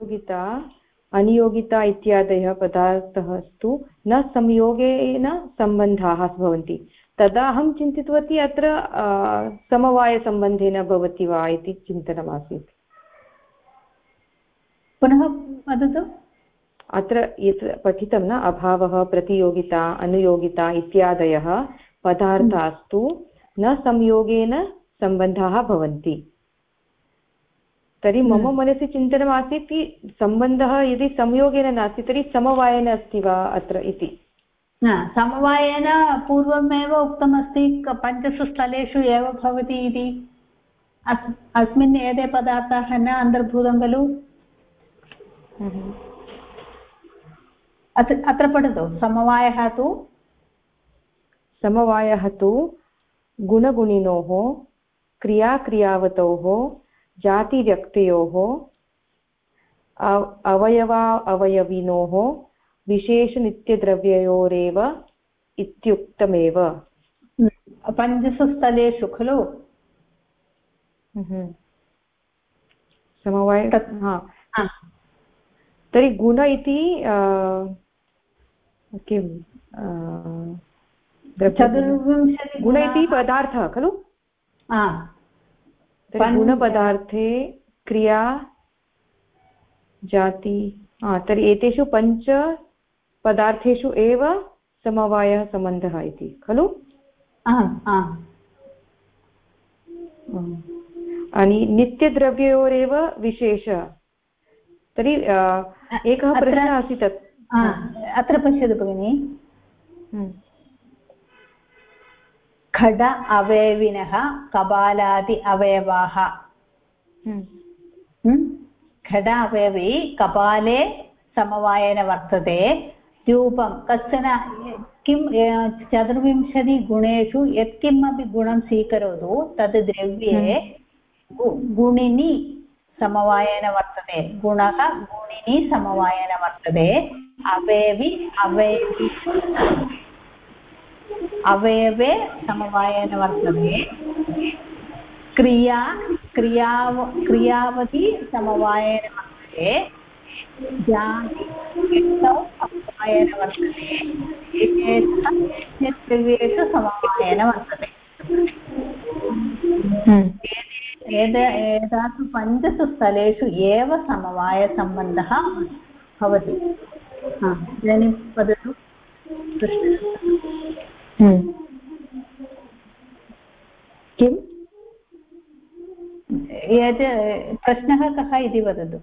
योगिता अनियोगिता इत्यादयः पदार्थः तु न संयोगेन सम्बन्धाः भवन्ति। तदा अहं चिन्तितवती अत्र समवायसम्बन्धेन भवति वा इति चिन्तनमासीत्। पुनः वदतु। अत्र यत् पठितं न, अभावः, प्रतियोगिता, अनुयोगिता इत्यादयः पदार्थास्तु न संयोगेन सम्बन्धाः भवन्ति। तर्हि मम मनसि चिन्तनमासीत् कि सम्बन्धः यदि संयोगेन नास्ति तर्हि समवायेन अस्ति वा अत्र इति। समवायेन पूर्वमेव उक्तमस्ति पञ्चसु स्थलेषु एव भवति इति। अस्मिन् एते पदार्थाः न अन्तर्भूतं खलु। अत्र पठतु। समवायः तु गुणगुणिनोः क्रियाक्रियावतोः जातिव्यक्तयोः अवयवा अवयविनोः विशेषनित्यद्रव्ययोरेव इत्युक्तमेव। पञ्चसु स्थलेषु खलु समवाय। तर्हि गुण इति किं गुण इति पदार्थः खलु। गुणपदार्थे क्रिया जाति, तर्हि एतेषु पञ्च पदार्थेषु एव समवायः सम्बन्धः इति खलु। नित्यद्रव्ययोरेव विशेषः। तर्हि एकः प्रश्नः आसीत् अत्र पश्यतु भगिनि। घट अवयविनः कपालादि अवयवाः। घट अवयवी कपाले समवायेन वर्तते। रूपं कश्चन किं 24 गुणेषु यत्किमपि गुणं स्वीकरोतु तद् द्रव्ये गुणिनि समवायेन वर्तते। गुणः गुणिनि समवायेन वर्तते। अवयवी अवयवे समवायेन वर्तते। क्रियावती समवायेन वर्तते। जातिव्यक्तौ समवायेन वर्तते। द्रव्येषु समवायेन वर्तते। एतासु पञ्चसु स्थलेषु एव समवायसम्बन्धः भवति। इदानीं वदतु। किम् प्रश्नः कः इति वदतु।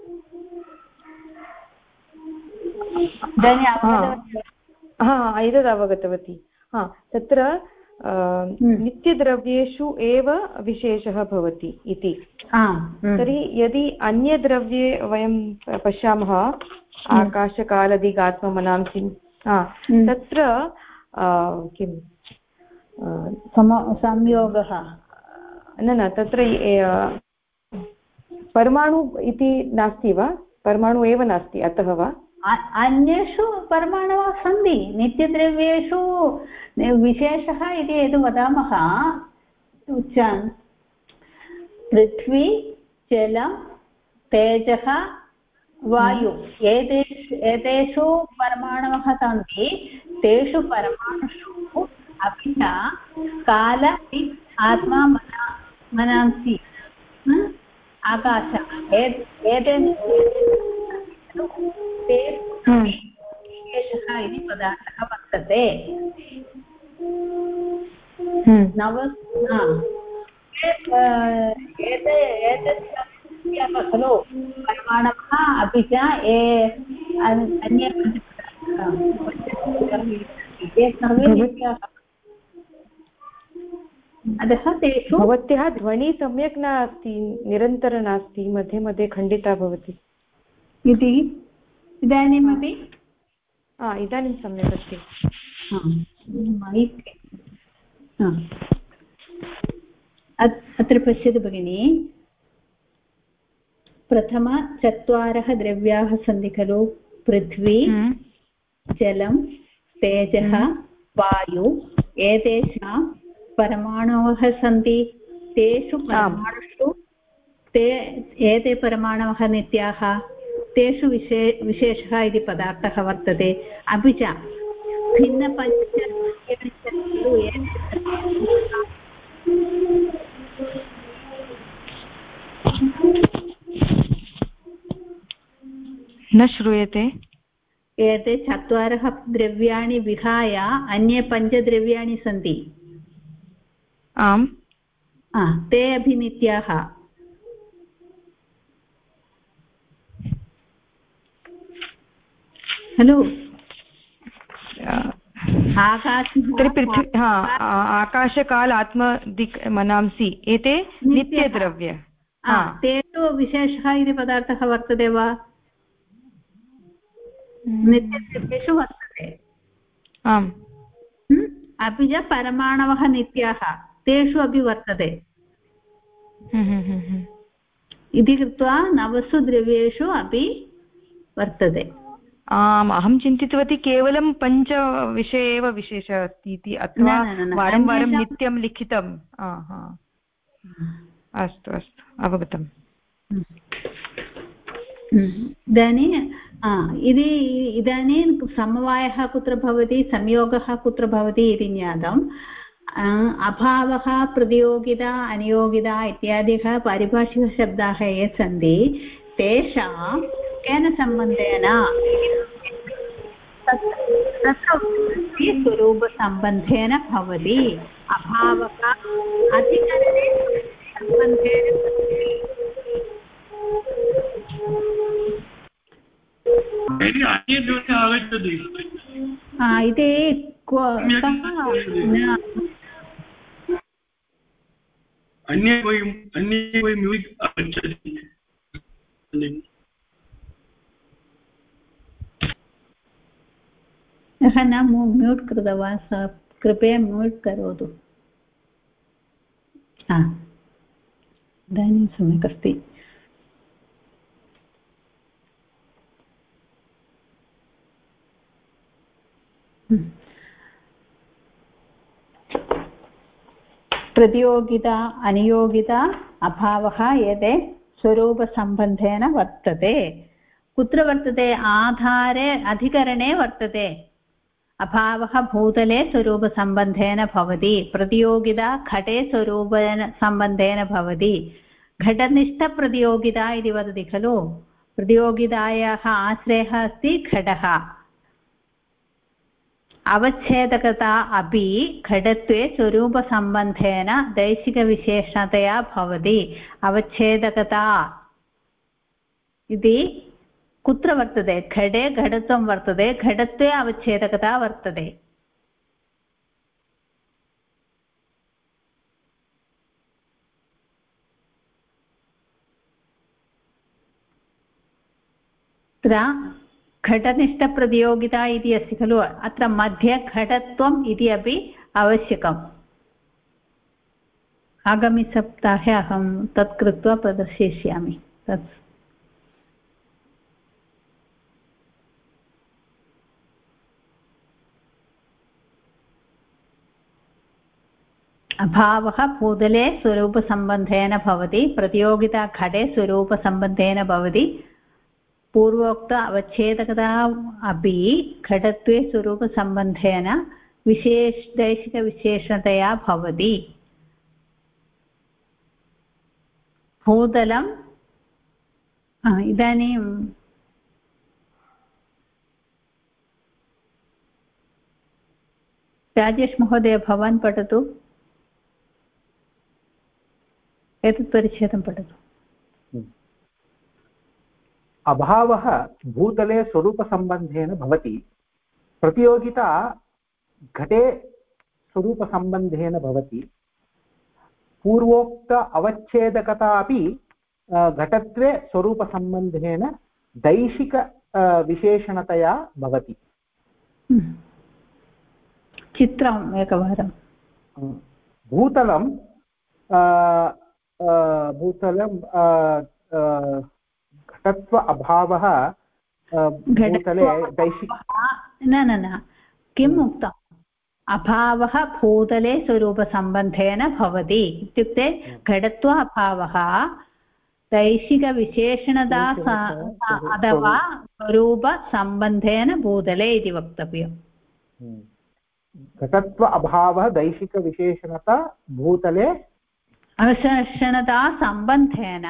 एतद् अवगतवती। तत्र नित्यद्रव्येषु एव विशेषः भवति इति। तर्हि यदि अन्यद्रव्ये वयं पश्यामः आकाशकालदिगात्ममनांसि, तत्र किं संयोगः न तत्र परमाणु इति नास्ति वा? परमाणु एव नास्ति अतः वा? अन्येषु परमाणवः सन्ति। नित्यद्रव्येषु विशेषः इति यद् वदामः, पृथ्वी, जलं, तेजः, वायु, एतेषु परमाणवः सन्ति। तेषु परमाणुषु अपि च काल, आत्मा, मनांसि, आकाश, एते विशेषः इति पदार्थः वर्तते। खलु परमाणवः अपि च अन्ये अतः तेषु। भवत्याः ध्वनिः सम्यक् नास्ति, निरन्तर नास्ति, मध्ये मध्ये खण्डिता भवति इति। इदानीमपि इदानीं सम्यक् अस्ति। अत्र पश्यतु भगिनि। प्रथम 4 द्रव्याः सन्ति खलु। पृथ्वी, जलं, तेजः, वायु। एतेषां परमाणवः सन्ति। तेषु परमाणुषु एते परमाणवः नित्याः, तेषु विशेषः इति पदार्थः वर्तते अपि च भिन्नपञ्चवाक्यानि खलु न श्रूयते एते चत्वारः द्रव्याणि विहाय अन्ये पञ्चद्रव्याणि सन्ति आम् ते अपि नित्याः खलु आकाशकाल आत्मदिक् मनांसि एते नित्यद्रव्य तेषु विशेषः इति पदार्थः वर्तते वा नित्यद्रव्येषु वर्तते आम् अपि च परमाणवः नित्याः तेषु अपि वर्तते इति कृत्वा नवसु द्रव्येषु अपि वर्तते आम् अहं चिन्तितवती केवलं पञ्चविषये एव विशेषः अस्ति इति अथवा वारं वारं नित्यं लिखितम् अस्तु अस्तु अवगतम् इदानीं समवायः कुत्र भवति संयोगः कुत्र भवति इति ज्ञातम् अभावः प्रतियोगिता अनियोगिता इत्यादयः पारिभाषिकशब्दाः ये सन्ति तेषां केन सम्बन्धेन तत्र स्वरूपसम्बन्धेन भवति अभावः अधिकरणे सम्बन्धेन इति अन्ये म्यूसिक् आगच्छति न म्यूट् कृतवान् स कृपया म्यूट् करोतु इदानीं सम्यक् अस्ति प्रतियोगिता अनियोगिता अभावः एते स्वरूपसम्बन्धेन वर्तते कुत्र वर्तते आधारे अधिकरणे वर्तते अभावः भूतले स्वरूपसम्बन्धेन भवति प्रतियोगिता घटे स्वरूपसम्बन्धेन भवति घटनिष्ठप्रतियोगिता इति वदति खलु प्रतियोगितायाः आश्रयः अस्ति घटः अवच्छेदकता अपि घटत्वे स्वरूपसम्बन्धेन दैशिकविशेषतया भवति अवच्छेदकता इति कुत्र वर्तते घटे घटत्वं वर्तते घटत्वे अवच्छेदकता वर्तते अत्र घटनिष्ठप्रतियोगिता इति अस्ति खलु अत्र मध्ये घटत्वम् इति अपि आवश्यकम् आगामिसप्ताहे अहं तत् कृत्वा प्रदर्शयिष्यामि तत् अभावः भूतले स्वरूपसम्बन्धेन भवति प्रतियोगिता घटे स्वरूपसम्बन्धेन भवति पूर्वोक्त अवच्छेदकता अपि घटत्वे स्वरूपसम्बन्धेन दैशिकविशेषतया भवति भूतलम् इदानीं राजेश महोदय भवान् पठतु एतत् परिच्छेदं पठतु अभावः भूतले स्वरूपसम्बन्धेन भवति प्रतियोगिता घटे स्वरूपसम्बन्धेन भवति पूर्वोक्त अवच्छेदकता अपि घटत्वे स्वरूपसम्बन्धेन दैशिक विशेषणतया भवति चित्रम् एकवारं भूतलं घटत्व अभावः भूतले दैशिक न किम् उक्तम् अभावः भूतले स्वरूपसम्बन्धेन भवति इत्युक्ते घटत्व अभावः दैशिकविशेषणता अथवा स्वरूपसम्बन्धेन भूतले इति वक्तव्यम् घटत्व अभावः दैशिकविशेषणता भूतले अविशेषणता सम्बन्धेन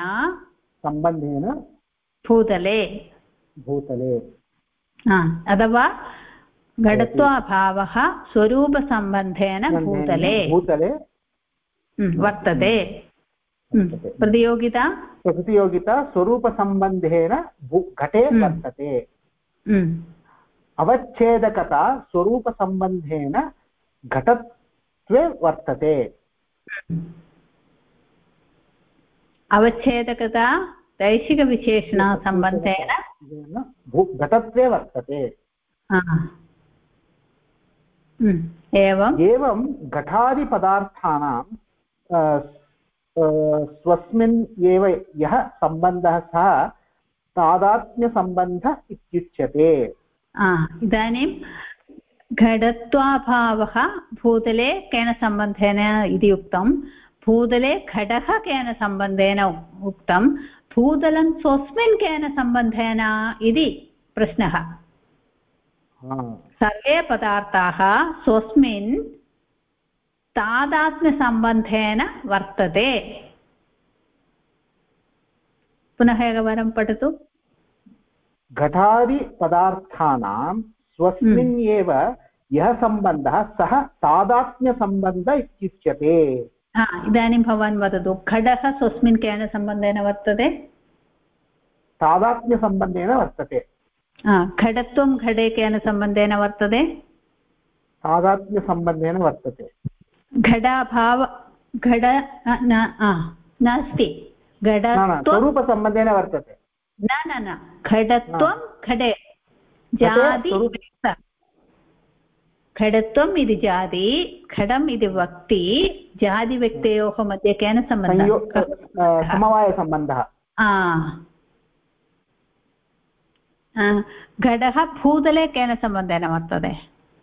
भूतले अथवा घटत्वाभावः स्वरूपसम्बन्धेन भूतले वर्तते प्रतियोगिता स्वरूपसम्बन्धेन घटे वर्तते अवच्छेदकता स्वरूपसम्बन्धेन घटत्वे वर्तते अवच्छेदकता दैशिकविशेषणसम्बन्धेन घटत्वे वर्तते एवं घटादिपदार्थानां स्वस्मिन् एव यः सम्बन्धः सः तादात्म्यसम्बन्धः इत्युच्यते इदानीं घटत्वाभावः भूतले केन सम्बन्धेन इति उक्तं भूतले घटः केन सम्बन्धेन उक्तं भूतलं स्वस्मिन् केन सम्बन्धेन इति प्रश्नः सर्वे पदार्थाः स्वस्मिन् तादात्म्यसम्बन्धेन वर्तते पुनः एकवारं पठतु घटादिपदार्थानां स्वस्मिन् एव यः सम्बन्धः सः तादात्म्यसम्बन्ध इत्युच्यते इदानीं भवान् वदतु घटः स्वस्मिन् केन सम्बन्धेन वर्तते तादात्म्यसम्बन्धेन वर्तते घटत्वं घटे केन सम्बन्धेन वर्तते तादात्म्यसम्बन्धेन वर्तते घटाभाव घट नास्ति स्वरूपसम्बन्धेन वर्तते न घटत्वं घटे जाति घटत्वम् इति जाति घटम् इति व्यक्ति जातिव्यक्तयोः मध्ये केन सम्बन्धः समवायसम्बन्धः घटः भूतले केन सम्बन्धेन वर्तते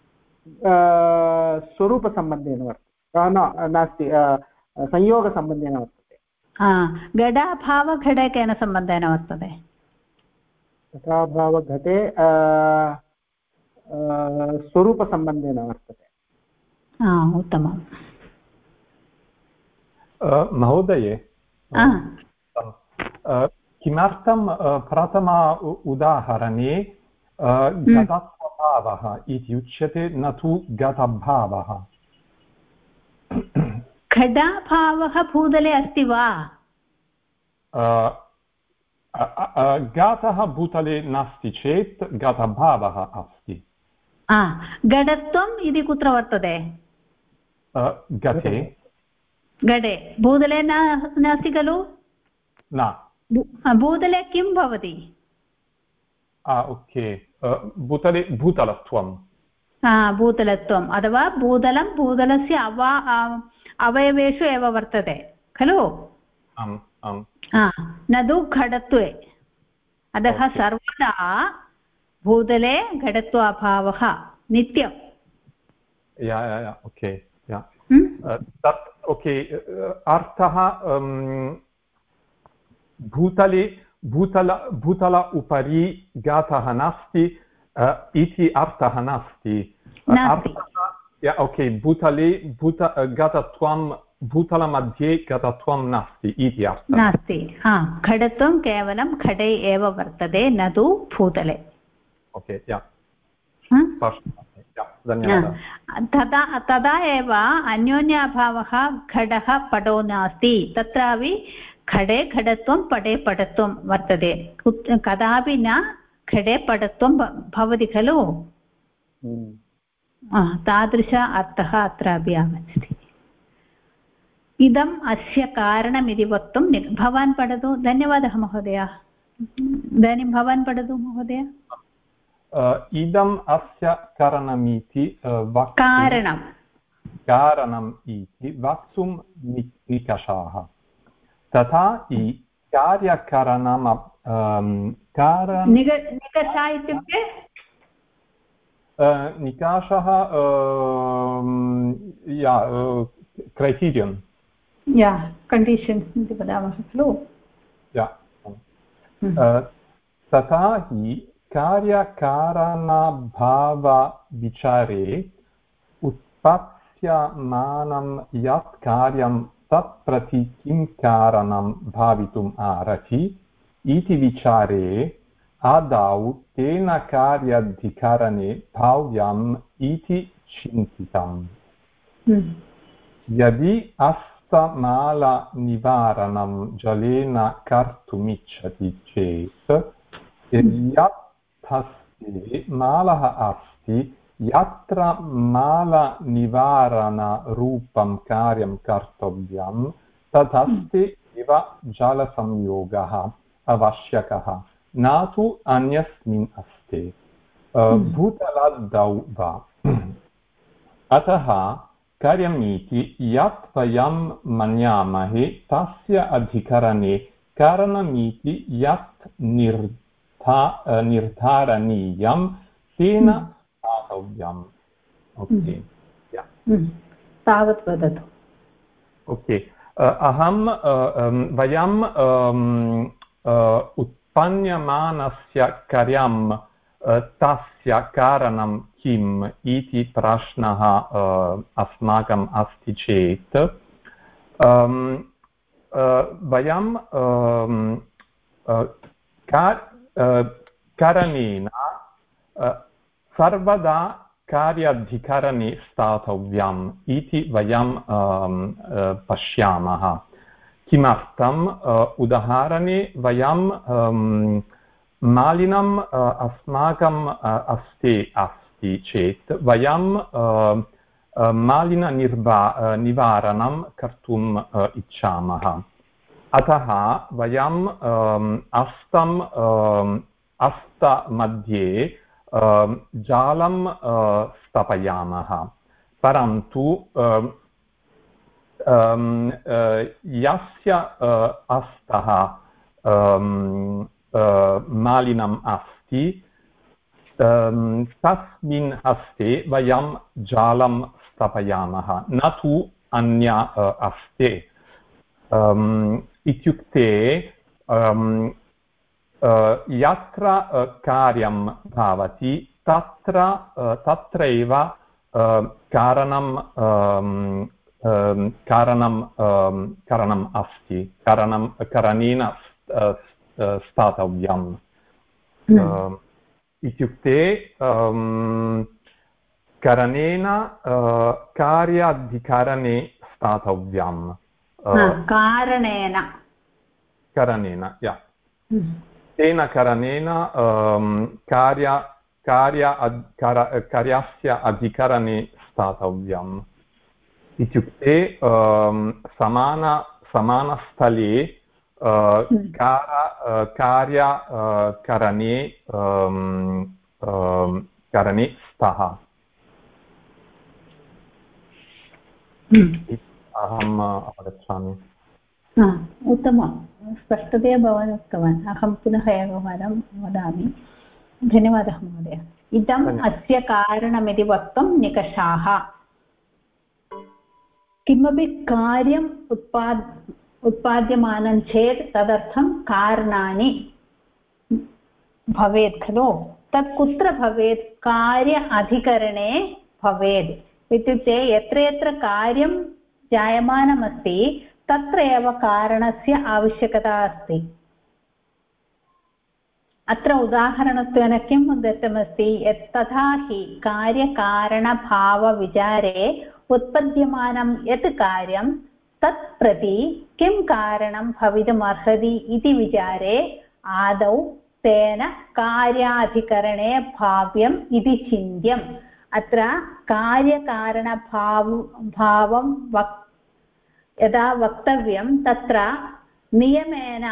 स्वरूपसम्बन्धेन वर्तते नास्ति संयोगसम्बन्धेन वर्तते घटाभावघटे केन सम्बन्धेन वर्तते घटाभावघटे स्वरूपसम्बन्धेन वर्तते उत्तमम् महोदये किमर्थं प्रथम उदाहरणे घटस्वभावः इति उच्यते न तु घटभावः घटाभावः भूतले अस्ति वा घटः भूतले नास्ति चेत् घटभावः अस्ति घटत्वम् इति कुत्र वर्तते घटे भूतले नास्ति खलु न भूतले किं भवति ओके भूतले भूतलत्वं भूतलत्वम् अथवा भूतलं भूतलस्य अवयवेषु एव वर्तते खलु न तु घटत्वे अतः सर्वदा भूतले घटत्वाभावः नित्यम् ओके तत् ओके अर्थः भूतल उपरि घटः नास्ति इति अर्थः नास्ति ओके भूतले घटत्वं भूतलमध्ये घटत्वं नास्ति इति अर्थः नास्ति घटत्वं केवलं घटे एव वर्तते न तु भूतले ओके धन्यवादः तदा एव अन्योन्याभावः घटः पटो नास्ति तत्रापि घटे घटत्वं पटे पटत्वं वर्तते कदापि न घटे पटत्वं भवति खलु तादृश अर्थः अत्रापि आगच्छति इदम् अस्य कारणमिति वक्तुं भवान् पठतु धन्यवादः महोदय इदानीं भवान् पठतु महोदय इदम् अस्य कारणमिति कारणम् इति वक्तुं निकषाः तथा कार्यकारणं निकषः इत्युक्ते निकाषः क्రైటీరియन् कण्डीषन् इति वदामः खलु तथा हि कार्यकारणभावविचारे उत्पत्स्यमानं यत् कार्यं तत्प्रति किं कारणं भवितुम् अर्हति इति विचारे आदौ तेन कार्याधिकरणे भाव्यम् इति चिन्तितम्। यदि अस्तमालनिवारणं जलेन कर्तुमिच्छति चेत् यथस्ते मालः अस्ति यत्र मालनिवारणरूपं कार्यं कर्तव्यं तथस्ते इव जलसंयोगः आवश्यकः न तु अन्यस्मिन् अस्ति भूतलादौ वा। अतः कार्यमिति यत् वयं मन्यामहे तस्य अधिकरणे कारणमिति यत् निर्धारणीयं तेन स्थातव्यम्। ओके, तावत् वदतु। ओके, वयं उत्पन्यमानस्य कार्यं तस्य कारणं किम् इति प्रश्नः अस्माकम् अस्ति चेत् वयं कारणेन सर्वदा कार्याधिकरणे स्थातव्यम् इति वयं पश्यामः। किमर्थम्? उदाहरणे वयं मालिनम् अस्माकम् अस्ति चेत् वयं मालिन्यनिवारणं कर्तुम् इच्छामः। अतः वयं अस्तमध्ये जालं स्थापयामः। परन्तु यस्य अस्तः मालिनम् अस्ति तस्मिन् हस्ते वयं जालं स्थापयामः, न तु अन्य हस्ते। इत्युक्ते यत्र कार्यं भवति तत्रैव कारणम् अस्ति, करणेन स्थातव्यम्। इत्युक्ते करणेन कार्याधिकरणे स्थातव्यम्। कारणेन तेन कारणेन कार्यस्य अधिकरणे स्थातव्यम्। इत्युक्ते समानस्थले करणे स्तः। अहम् अवगच्छामि। उत्तमं, स्पष्टतया भवान् उक्तवान्। अहं पुनः एकवारं वदामि। धन्यवादः महोदय। इदम् अस्य कारणमिति वक्तुं निकषाः। किमपि कार्यम् उत्पाद्यमानं चेत् तदर्थं कारणानि भवेत् खलु। तत् कुत्र भवेत्? कार्य अधिकरणे भवेत्। इत्युक्ते यत्र यत्र कार्यं जायमानमस्ति तत्र एव कारणस्य आवश्यकता अस्ति। अत्र उदाहरणत्वेन किं दत्तमस्ति? तथा हि कार्यकारणभावविचारे उत्पद्यमानं यत् कार्यं तत् प्रति किं कारणं भवितुमर्हति इति विचारे आदौ तेन कार्याधिकरणे भाव्यम् इति चिन्त्यम्। अत्र कार्यकारणभावं यदा वक्तव्यं तत्र नियमेन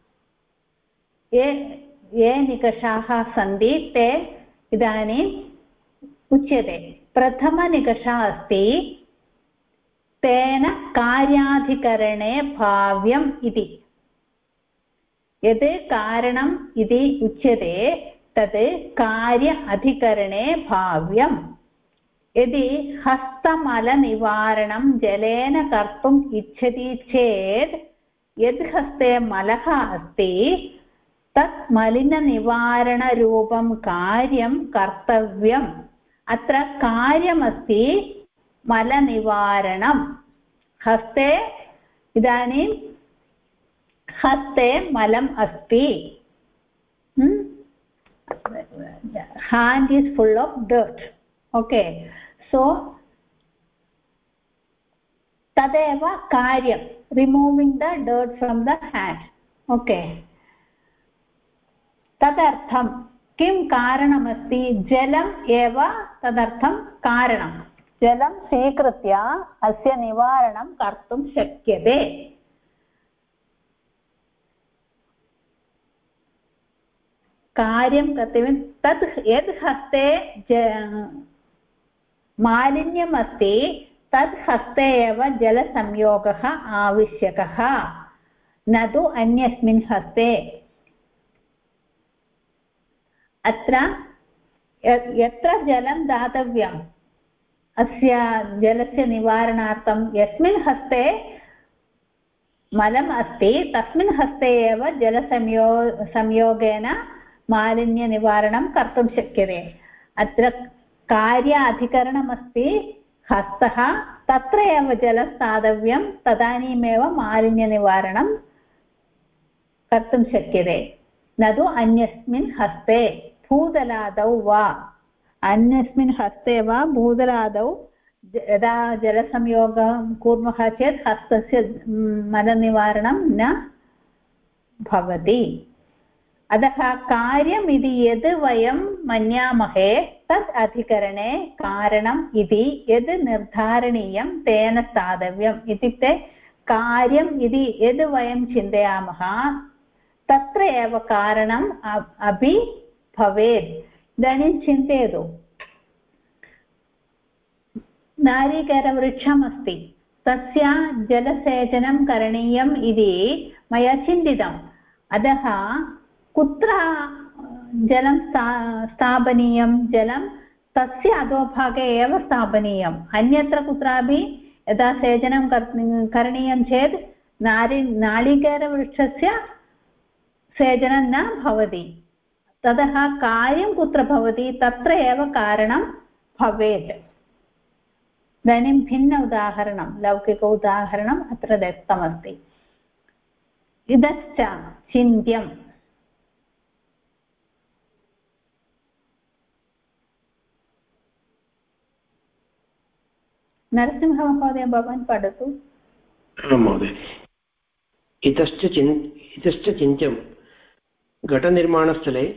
ये निकषाः सन्ति ते इदानीम् उच्यते। प्रथमनिकषः अस्ति तेन कार्याधिकरणे भाव्यम् इति। यत् कारणम् इति उच्यते तत् कार्य अधिकरणे भाव्यम्। यदि हस्तमलनिवारणं जलेन कर्तुम् इच्छति चेत् यद् हस्ते मलः अस्ति तत् मलिननिवारणरूपं कार्यं कर्तव्यम् अत्र कार्यमस्ति मलनिवारणं हस्ते इदानीं हस्ते मलम् अस्ति hand is full of dirt okay so tadeva karyam removing the dirt from the hand okay tadartham किं कारणमस्ति जलम् एव तदर्थं कारणं जलं स्वीकृत्य अस्य निवारणं कर्तुं शक्यते कार्यं कर्तव्यं तत् यद् हस्ते मालिन्यम् अस्ति तद् हस्ते एव जलसंयोगः आवश्यकः न तु अन्यस्मिन् हस्ते अत्र यत्र जलं दातव्यम् अस्य जलस्य निवारणार्थं यस्मिन् हस्ते मलम् अस्ति तस्मिन् हस्ते एव जलसंयोगेन मालिन्यनिवारणं कर्तुं शक्यते अत्र कार्य अधिकरणमस्ति हस्तः तत्र एव जलं स्थातव्यं तदानीमेव मालिन्यनिवारणं कर्तुं शक्यते न तु अन्यस्मिन् हस्ते भूतलादौ वा अन्यस्मिन् हस्ते वा भूतलादौ यदा जलसंयोगं कुर्मः चेत् हस्तस्य मलनिवारणं न भवति अतः कार्यम् इति यद् वयं मन्यामहे तत् अधिकरणे कारणम् इति यद् निर्धारणीयं तेन स्थातव्यम् इत्युक्ते कार्यम् इति यद् वयं चिन्तयामः तत्र एव कारणम् अपि भवेत् इदानीं चिन्तयतु नारिकेलवृक्षमस्ति तस्य जलसेचनं करणीयम् इति मया चिन्तितम् अतः कुत्र जलं स्थापनीयं जलं तस्य अधोभागे एव स्थापनीयम् अन्यत्र कुत्रापि यदा सेचनं करणीयं चेत् नारिकेलवृक्षस्य सेचनं न भवति ततः कार्यं कुत्र भवति तत्र एव कारणं भवेत् इदानीं भिन्न उदाहरणं लौकिक उदाहरणम् अत्र दत्तमस्ति इदश्च चिन्त्यम् नरसिंहमहोदय भवान् पठतु महोदय इतश्च चिन्त्यं घटनिर्माणस्थले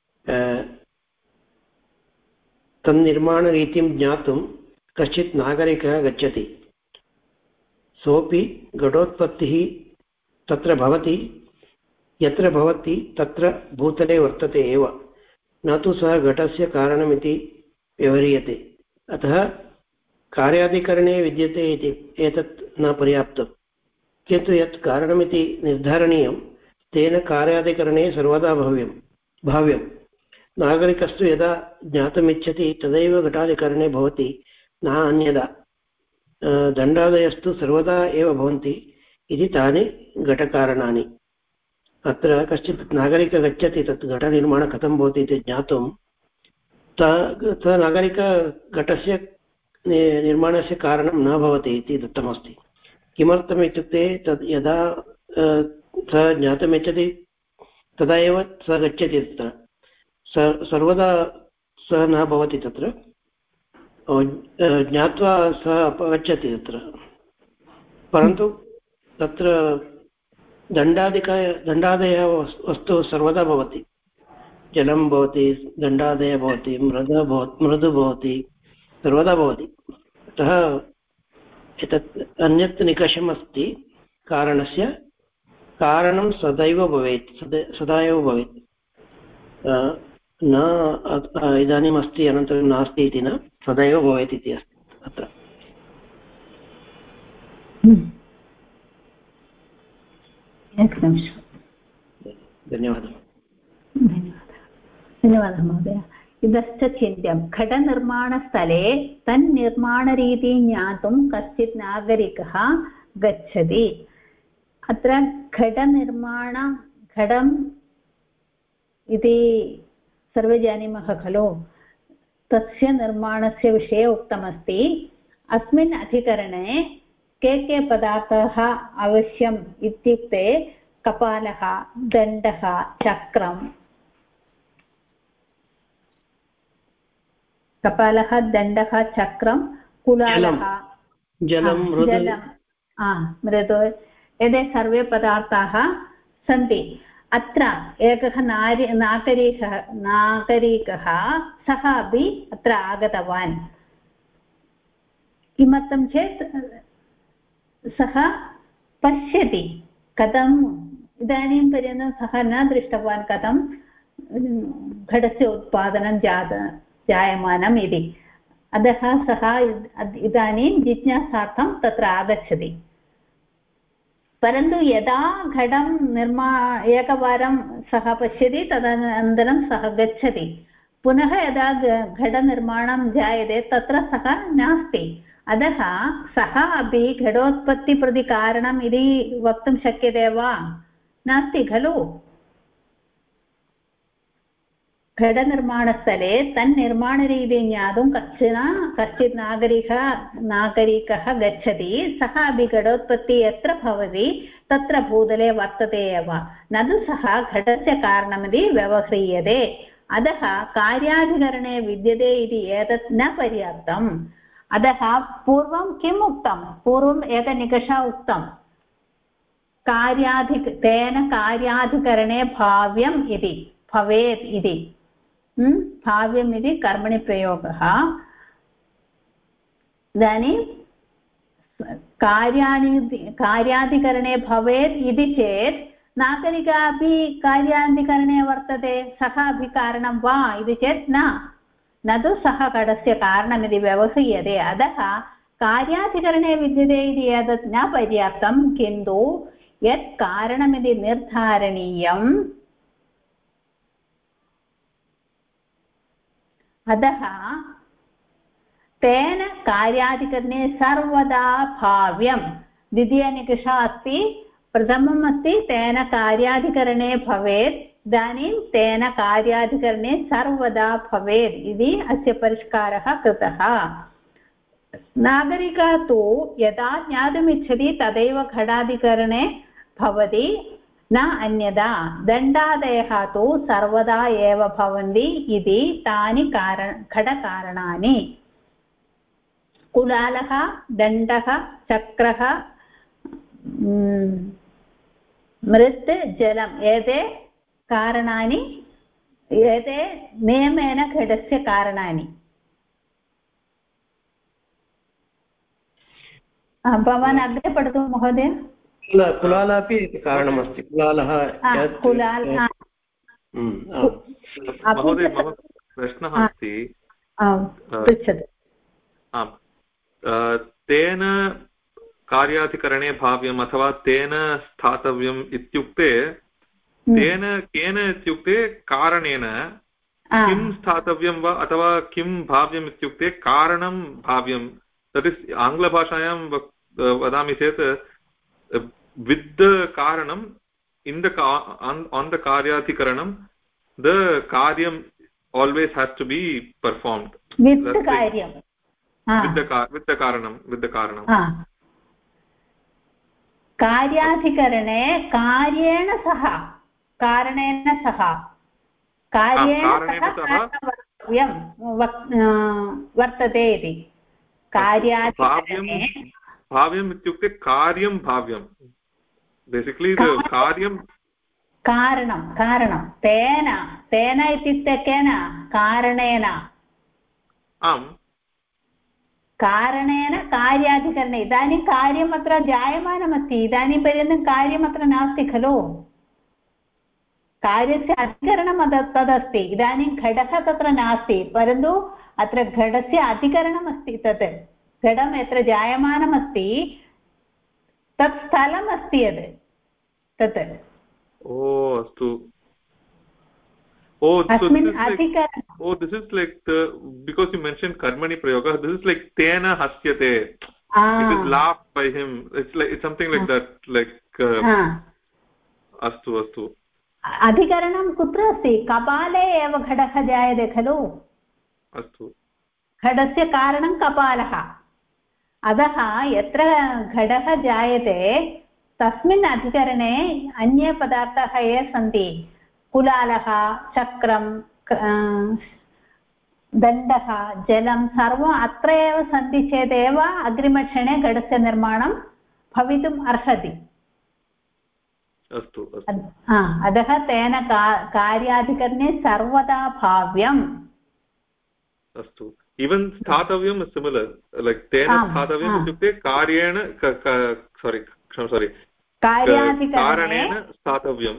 तन्निर्माणरीतिं ज्ञातुं कश्चित् नागरिकः गच्छति सोऽपि घटोत्पत्तिः तत्र भवति यत्र भवति तत्र भूतले वर्तते एव न तु सः घटस्य कारणमिति व्यवह्रियते अतः कार्याधिकरणे विद्यते इति एतत् न पर्याप्तं किन्तु यत् कारणमिति निर्धारणीयं तेन कार्याधिकरणे सर्वदा भाव्यं नागरिकस्तु यदा ज्ञातुमिच्छति तदैव घटाधिकरणे भवति न अन्यदा दण्डादयस्तु सर्वदा एव भवन्ति इति तानि घटकारणानि अत्र कश्चित् नागरिकः गच्छति तत् घटनिर्माणं कथं भवति इति ज्ञातुं स नागरिकघटस्य निर्माणस्य कारणं न भवति इति दत्तमस्ति किमर्थम् इत्युक्ते तद् यदा सः ज्ञातुमिच्छति तदा एव सः गच्छति तत्र सर्वदा सः न भवति तत्र ज्ञात्वा सः अपगच्छति तत्र परन्तु तत्र दण्डादयः वस्तु सर्वदा भवति जलं भवति दण्डादयः भवति मृदु भवति सर्वदा भवति अतः एतत् अन्यत् निकषम् अस्ति कारणस्य कारणं सदैव भवेत् सदा एव भवेत् न इदानीम् अस्ति अनन्तरं नास्ति इति न सदैव भवेत् इति अस्ति अत्र धन्यवादः महोदय इदश्च चिन्त्यं घटनिर्माणस्थले तन्निर्माणरीतिं ज्ञातुं कश्चित् नागरिकः गच्छति अत्र घटम् इति सर्वे जानीमः खलु तस्य निर्माणस्य विषये उक्तमस्ति अस्मिन् अधिकरणे के पदार्थाः आवश्यम् इत्युक्ते कपालः दण्डः चक्रं कपालः दण्डः चक्रं कुलालः जलं मृदु एते सर्वे पदार्थाः सन्ति अत्र एकः नागरिकः सः अपि अत्र आगतवान् किमर्थं चेत् सः पश्यति कथम् इदानीं पर्यन्तं सः न दृष्टवान् कथं घटस्य उत्पादनं जायमानम् इति अतः सः इदानीं जिज्ञासार्थं तत्र आगच्छति परन्तु यदा घटं एकवारं सः पश्यति तदनन्तरं सः गच्छति पुनः यदा घटनिर्माणं जायते तत्र सः नास्ति अतः सः अपि घटोत्पत्तिप्रति कारणम् इति वक्तुं शक्यते वा नास्ति खलु घटनिर्माणस्थले तन्निर्माणरीतिं ज्ञातुं कश्चित् नागरिकः गच्छति सः अपि घटोत्पत्तिः यत्र भवति तत्र भूतले वर्तते एव न तु सः घटस्य कारणमिति व्यवह्रियते अतः कार्याधिकरणे विद्यते इति एतत् न पर्याप्तम् अतः पूर्वं किम् उक्तं पूर्वम् एकनिकषा उक्तं तेन कार्याधिकरणे भाव्यम् इति भवेत् इति भाव्यम् इति कर्मणि प्रयोगः इदानीं कार्याधिकरणे भवेत् इति चेत् नागरिकः अपि कार्याधिकरणे वर्तते सः अपि कारणं वा इति चेत् न तु सः घटस्य कारणमिति व्यवह्रियते अतः कार्याधिकरणे विद्यते इति एतत् न पर्याप्तं किन्तु यत् कारणमिति निर्धारणीयम् अतः तेन कार्याधिकरणे सर्वदा भाव्यं द्वितीयनिकषा अस्ति प्रथमम् अस्ति तेन कार्याधिकरणे भवेत् इदानीं तेन कार्याधिकरणे सर्वदा भवेत् इति अस्य परिष्कारः कृतः नागरिकः तु यदा ज्ञातुमिच्छति तदैव घटाधिकरणे भवति न अन्यथा दण्डादयः तु सर्वदा एव भवन्ति इति तानि घटकारणानि कुलालः दण्डः चक्रः मृत् जलम् एते कारणानि एते नियमेन घटस्य कारणानि भवान् अग्रे पठतु महोदय कुलालः अपि कारणमस्ति कुलालः महोदय मम प्रश्नः अस्ति तेन कार्याधिकरणे भाव्यम् अथवा तेन स्थातव्यम् इत्युक्ते तेन केन इत्युक्ते कारणेन किं स्थातव्यं वा अथवा किं भाव्यम् इत्युक्ते कारणं भाव्यं तत् इस् आङ्ग्लभाषायां वदामि चेत् with the karanam in the on the karyadhikaranam the karyam always has to be performed with the karyam with the karanam कार्याधिकरणे कार्येण सह कारणेन सह कार्येण सह वर्तते इति कार्याधिकरणे भाव्यम् इत्युक्ते कार्यं भाव्यं बेसिकली कार्यं कारणं तेन इत्युक्ते केन कारणेन आम् कारणेन कार्याधिकरणे इदानीं कार्यम् अत्र जायमानमस्ति इदानीं पर्यन्तं कार्यमत्र नास्ति खलु कार्यस्य अधिकरणं तदस्ति इदानीं घटः तत्र नास्ति परन्तु अत्र घटस्य अधिकरणमस्ति तत् घटं यत्र जायमानमस्ति तत् स्थलमस्ति यत् तत् अस्तु this is like because you mentioned karmani prayoga this is like tena hasyate it is laughed by him. It's something like that, like astu अधिकरणं कुत्र अस्ति? कपाले एव घटः जायते खलु. अस्तु. घटस्य कारणं कपालः. अतः यत्र घटः जायते तस्मिन् अधिकरणे अन्ये पदार्थाः ये सन्ति, कुलालः, चक्रं, दण्डः, जलं, सर्वम् अत्र एव सन्ति चेदेव अग्रिमक्षणे घटस्य निर्माणं भवितुम् अर्हति. अस्तु. अतः तेन कार्याधिकरणे सर्वदा भाव्यम्. अस्तु. इवन् स्थातव्यम् सिमिलर्, लैक् तेन स्थातव्यम् इत्युक्ते कार्येण सोरि कारणेन स्थातव्यम्.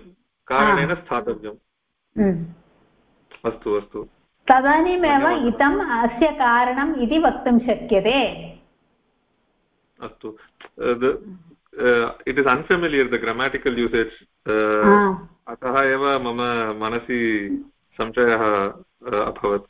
अस्तु अस्तु. तदानीमेव इदम् अस्य कारणम् इति वक्तुं शक्यते. अस्तु. It is unfamiliar, the grammatical usage. अतः एव मम मनसि संशयः अभवत्.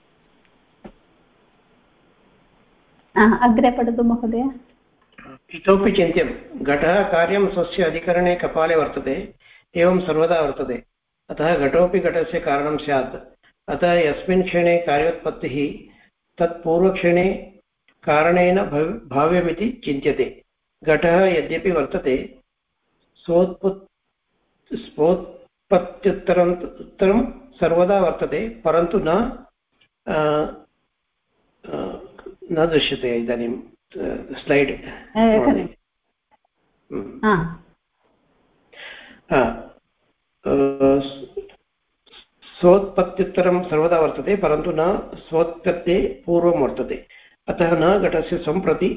अग्रे पठतु महोदय. इतोपि चिन्त्यं घटः कार्यं स्वस्य अधिकरणे कपाले वर्तते, एवं सर्वदा वर्तते. अतः घटोपि घटस्य कारणं स्यात्. अतः यस्मिन् क्षणे कार्योत्पत्तिः तत् पूर्वक्षणे कारणेन भाव्यमिति चिन्त्यते. घटः यद्यपि वर्तते स्वोत्पत्त्युत्तरं सर्वदा वर्तते, परन्तु न दृश्यते इदानीं स्लैड्. स्वोत्पत्त्युत्तरं सर्वदा वर्तते, परन्तु न स्वोत्पत्तेः पूर्वं वर्तते. अतः न घटस्य सम्प्रति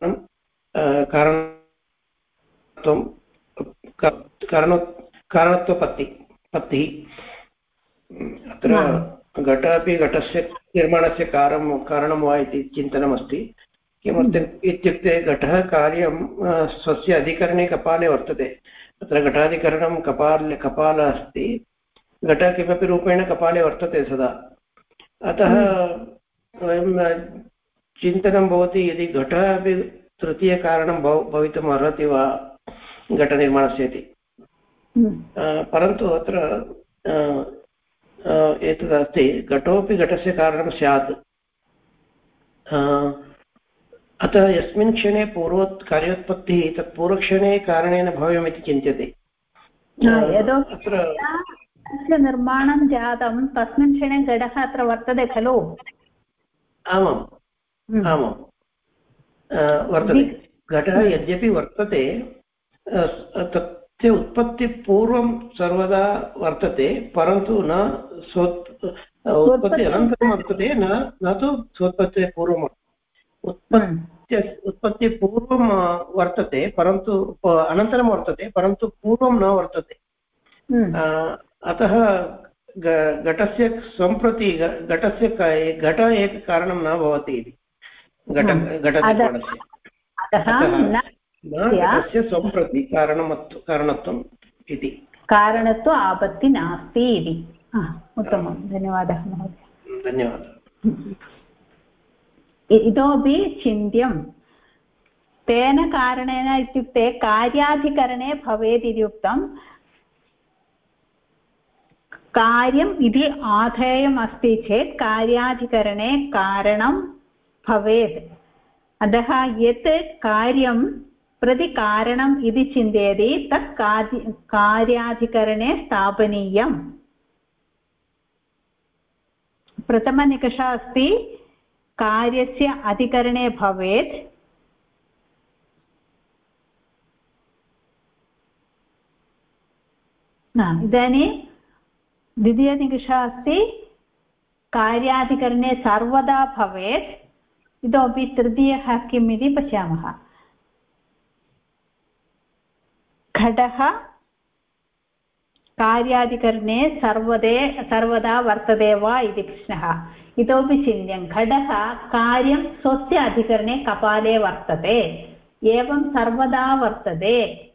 कारणत्वपत्तिः. अत्र घट अपि घटस्य निर्माणस्य कारणं वा इति चिन्तनमस्ति. किमर्थम् इत्युक्ते घटः कार्यं स्वस्य अधिकरणे कपाले वर्तते. अत्र घटाधिकरणं कपाल अस्ति. घटः किमपि रूपेण कपाले वर्तते सदा. अतः वयं चिन्तनं भवति यदि घटः अपि तृतीयकारणं भवितुम् अर्हति वा घटनिर्माणस्य इति. परन्तु अत्र एतदस्ति, घटोपि घटस्य कारणं स्यात्. अतः यस्मिन् क्षणे कार्योत्पत्तिः तत् पूर्वक्षणे कारणेन भव्यमिति चिन्त्यते. अत्र निर्माणं जातं तस्मिन् क्षणे घटः अत्र वर्तते खलु. आमाम् वर्तते. घटः यद्यपि वर्तते तस्य उत्पत्तिपूर्वं सर्वदा वर्तते, परन्तु न उत्पत्ति अनन्तरं वर्तते, न तु स्वोत्पत्तेः पूर्वं. उत्पत्तिपूर्वं वर्तते, परन्तु अनन्तरं वर्तते, परन्तु पूर्वं न वर्तते. अतः घटस्य सम्प्रति घट एककारणं न भवति इति घटनिर्माणस्य. घटस्य सम्प्रति कारणत्वम् इति. कारणत्व आपत्ति नास्ति इति. उत्तमं, धन्यवादः महोदय. धन्यवादः. इतोपि चिन्त्यं तेन कारणेन इत्युक्ते कार्याधिकरणे भवेत् इति उक्तं. कार्यम् इति आधेयम् अस्ति चेत् कार्याधिकरणे कारणं भवेत्. अतः यत् कार्यं प्रति कारणम् इति चिन्तयति तत् कार्याधिकरणे स्थापनीयम्. प्रथमनिकषः अस्ति कार्यस्य अधिकरणे भवेत्. इदानीं द्वितीयनिकषः अस्ति कार्याधिकरणे सर्वदा भवेत्. इतोपि तृतीयः किम् इति पश्यामः. घटः कार्याधिकरणे सर्वदा वर्तते वा इति प्रश्नः. इतोपि चिन्त्यं घटः कार्यं स्वस्य अधिकरणे कपाले वर्तते, एवं सर्वदा वर्तते.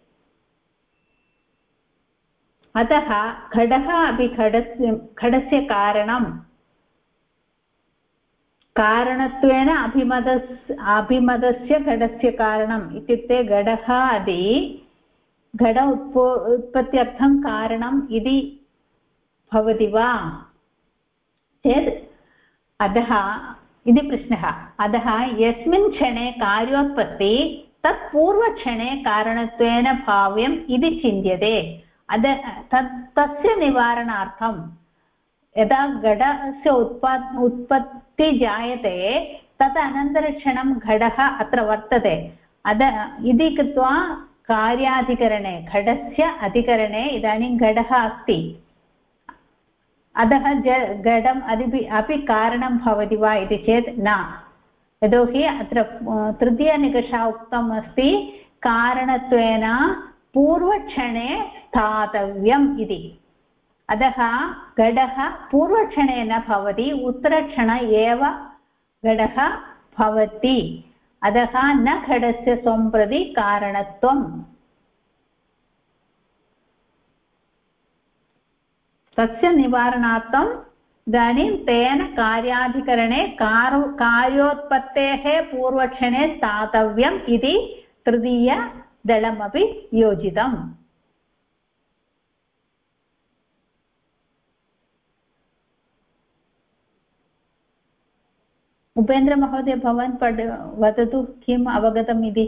अतः घटः अपि घटस्य कारणं कारणत्वेन अभिमतस्य घटस्य कारणम् इत्युक्ते घटः आदि घट उत्पत्त्यर्थं कारणम् इति भवति वा चेत् अतः इति प्रश्नः। अतः यस्मिन् क्षणे कार्योत्पत्ति तत् पूर्वक्षणे कारणत्वेन भाव्यम् इति चिन्त्यते। तस्य निवारणार्थं यदा घटस्य उत्पत्ति जायते तत् अनन्तरक्षणं घटः अत्र वर्तते इति कृत्वा कार्याधिकरणे घटस्य अधिकरणे इदानीं घटः अस्ति। अतः घटम् अपि कारणं भवति वा इति चेत् न। यतोहि अत्र तृतीयनिकषः उक्तम् अस्ति कारणत्वेन पूर्वक्षणे स्थातव्यम् इति। अतः घटः पूर्वक्षणे न भवति, उत्तरक्षणे एव घटः भवति। अतः न घटस्य स्वं प्रति कारणत्वम्। तस्य निवारणार्थम् इदानीं तेन कार्याधिकरणे कार्योत्पत्तेः पूर्वक्षणे स्थातव्यम् इति तृतीयदलमपि योजितम्। उपेन्द्रमहोदय भवान् वदतु किम् अवगतम् इति।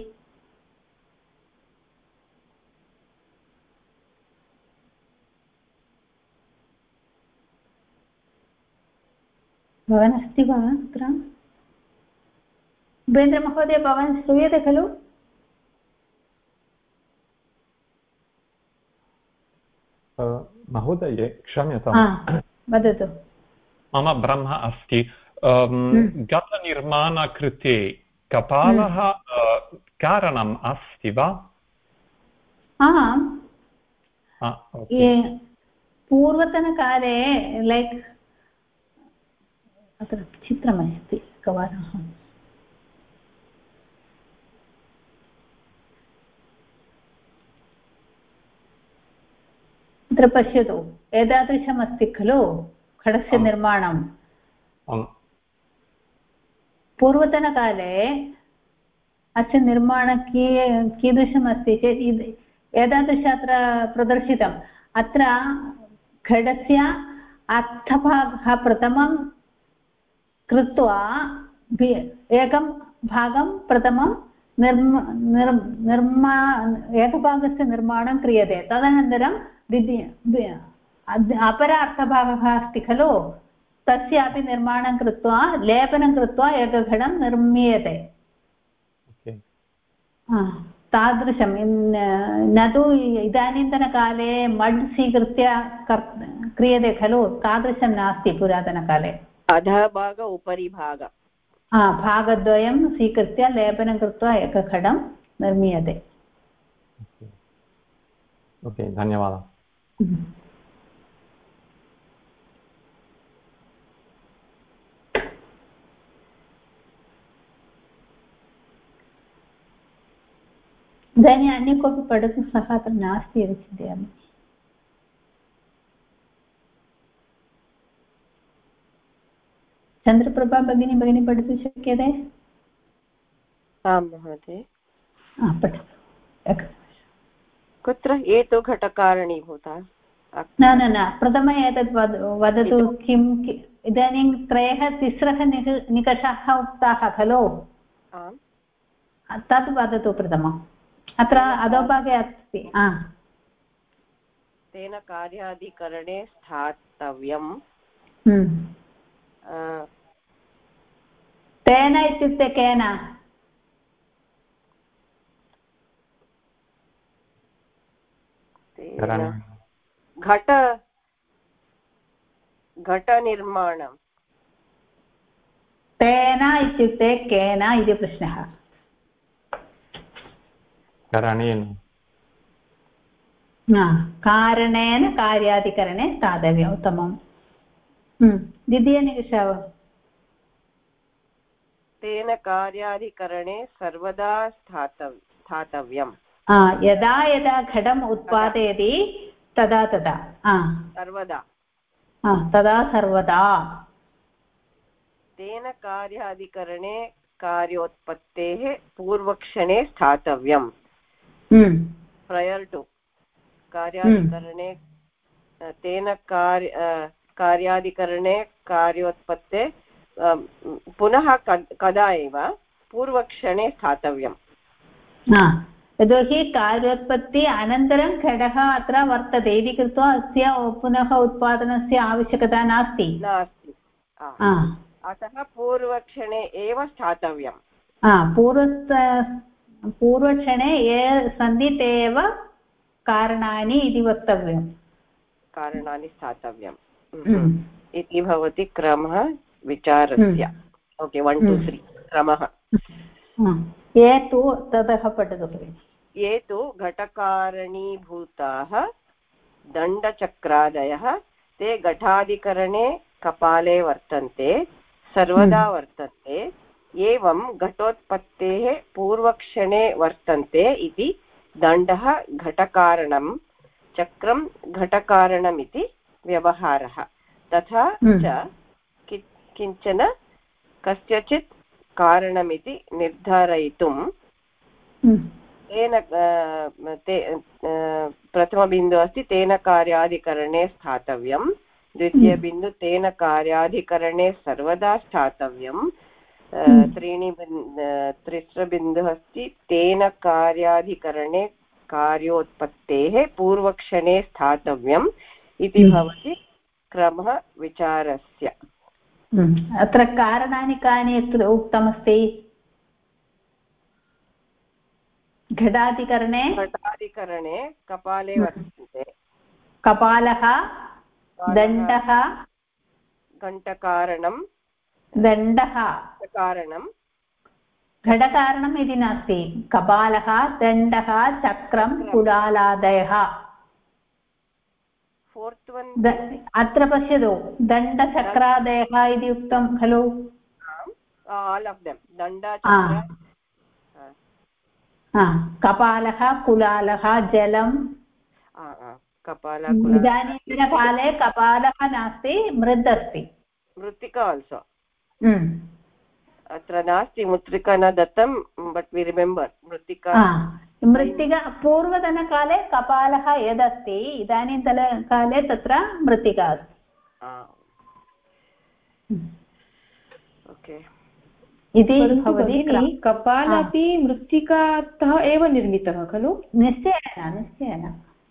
भवान् अस्ति वा अत्र? उपेन्द्रमहोदय भवान् श्रूयते खलु? महोदये क्षम्यताम्, वदतु। मम भ्रमः अस्ति। घटनिर्माणकृते कपालः कारणम् अस्ति वा? आम्, पूर्वतनकाले लैक् अत्र चित्रमस्ति एकवारम् अत्र पश्यतु, एतादृशमस्ति खलु घटस्य निर्माणं। पूर्वतनकाले अस्य निर्माणं कीदृशमस्ति चेत् एतादृश अत्र प्रदर्शितम्। अत्र घटस्य अर्थभागः प्रथमं कृत्वा एकं भागं प्रथमं एकभागस्य निर्माणं क्रियते। तदनन्तरं अपरः अर्थभागः अस्ति खलु, तस्यापि निर्माणं कृत्वा लेपनं कृत्वा एकघटं निर्मीयते। तादृशं न तु इदानीन्तनकाले मड् स्वीकृत्य क्रियते खलु, तादृशं नास्ति पुरातनकाले। अधभाग उपरि भाग भागद्वयं स्वीकृत्य लेपनं कृत्वा एकघटं निर्मीयते। ओके, धन्यवादः। इदानीम् अन्य कोऽपि पठतु, सः अत्र नास्ति इति चिन्तयामि। चन्द्रप्रभा भगिनी पठितुं शक्यते? आं महोदय, पठतु। कुत्र एतु घटकारणीभूता? न प्रथमम् एतत् वदतु। किम् इदानीं तिस्रः निकषाः उक्ताः खलु, तद् वदतु प्रथमम्। अत्र अधोभागे अस्ति। तेन कार्याधिकरणे स्थातव्यम्। तेन इत्युक्ते केन? घटनिर्माणं। तेन इत्युक्ते केन इति प्रश्नः। कारणेन कार्याधिकरणे स्थातव्यम्। उत्तमम्। द्वितीयनिकषः। तेन कार्याधिकरणे सर्वदा स्थातव्यम्। यदा यदा घटम् उत्पादयति तदा सर्वदा सर्वदा तेन कार्याधिकरणे कार्योत्पत्तेः पूर्वक्षणे स्थातव्यम् प्रयर् टु कार्याधिकरणे तेन कार्याधिकरणे कार्योत्पत्ते पुनः कदा एव पूर्वक्षणे स्थातव्यम् यतोहि कार्योत्पत्ति अनन्तरं घटः अत्र वर्तते इति कृत्वा अस्य पुनः उत्पादनस्य आवश्यकता नास्ति अतः पूर्वक्षणे एव स्थातव्यम् पूर्वक्षणे ये सन्ति ते एव कारणानि इति वक्तव्यम् कारणानि स्थातव्यम् इति भवति क्रमः विचारस्य ओके 1 2 3 क्रमः ये तु ततः पठतु ये तु घटकारणीभूताः दण्डचक्रादयः ते घटाधिकरणे कपाले वर्तन्ते सर्वदा वर्तन्ते एवं घटोत्पत्तेः पूर्वक्षणे वर्तन्ते इति दण्डः घटकारणं चक्रं घटकारणमिति व्यवहारः तथा च किञ्चन कस्यचित् कारणमिति निर्धारयितुं तेन प्रथमबिन्दुः अस्ति तेन कार्याधिकरणे स्थातव्यं द्वितीयबिन्दुः तेन कार्याधिकरणे सर्वदा स्थातव्यं तृतीयबिन्दुः अस्ति तेन कार्याधिकरणे कार्योत्पत्तेः पूर्वक्षणे स्थातव्यम् इति भवति क्रमः विचारस्य अत्र कारणानि कानि अत्र उक्तमस्ति घटाधिकरणे कपाले वर्तन्ते कपालः दण्डः घटकारणं घटकारणम् इति नास्ति कपालः दण्डः चक्रं कुलालादयः अत्र पश्यतु दण्डचक्रादयः इति उक्तं खलु कपालः कुलालः जलम् इदानीन्तनकाले कपालः नास्ति मृद् अस्ति मृत्तिका आल्सो अत्र नास्ति मृत्तिका न दत्तं बट् वि रिमेम्बर् मृत्तिका पूर्वतनकाले कपालः यदस्ति इदानीन्तनकाले तत्र मृत्तिका अस्ति इति भवति कपाल अपि मृत्तिकातः एव निर्मितः खलु निश्चयेन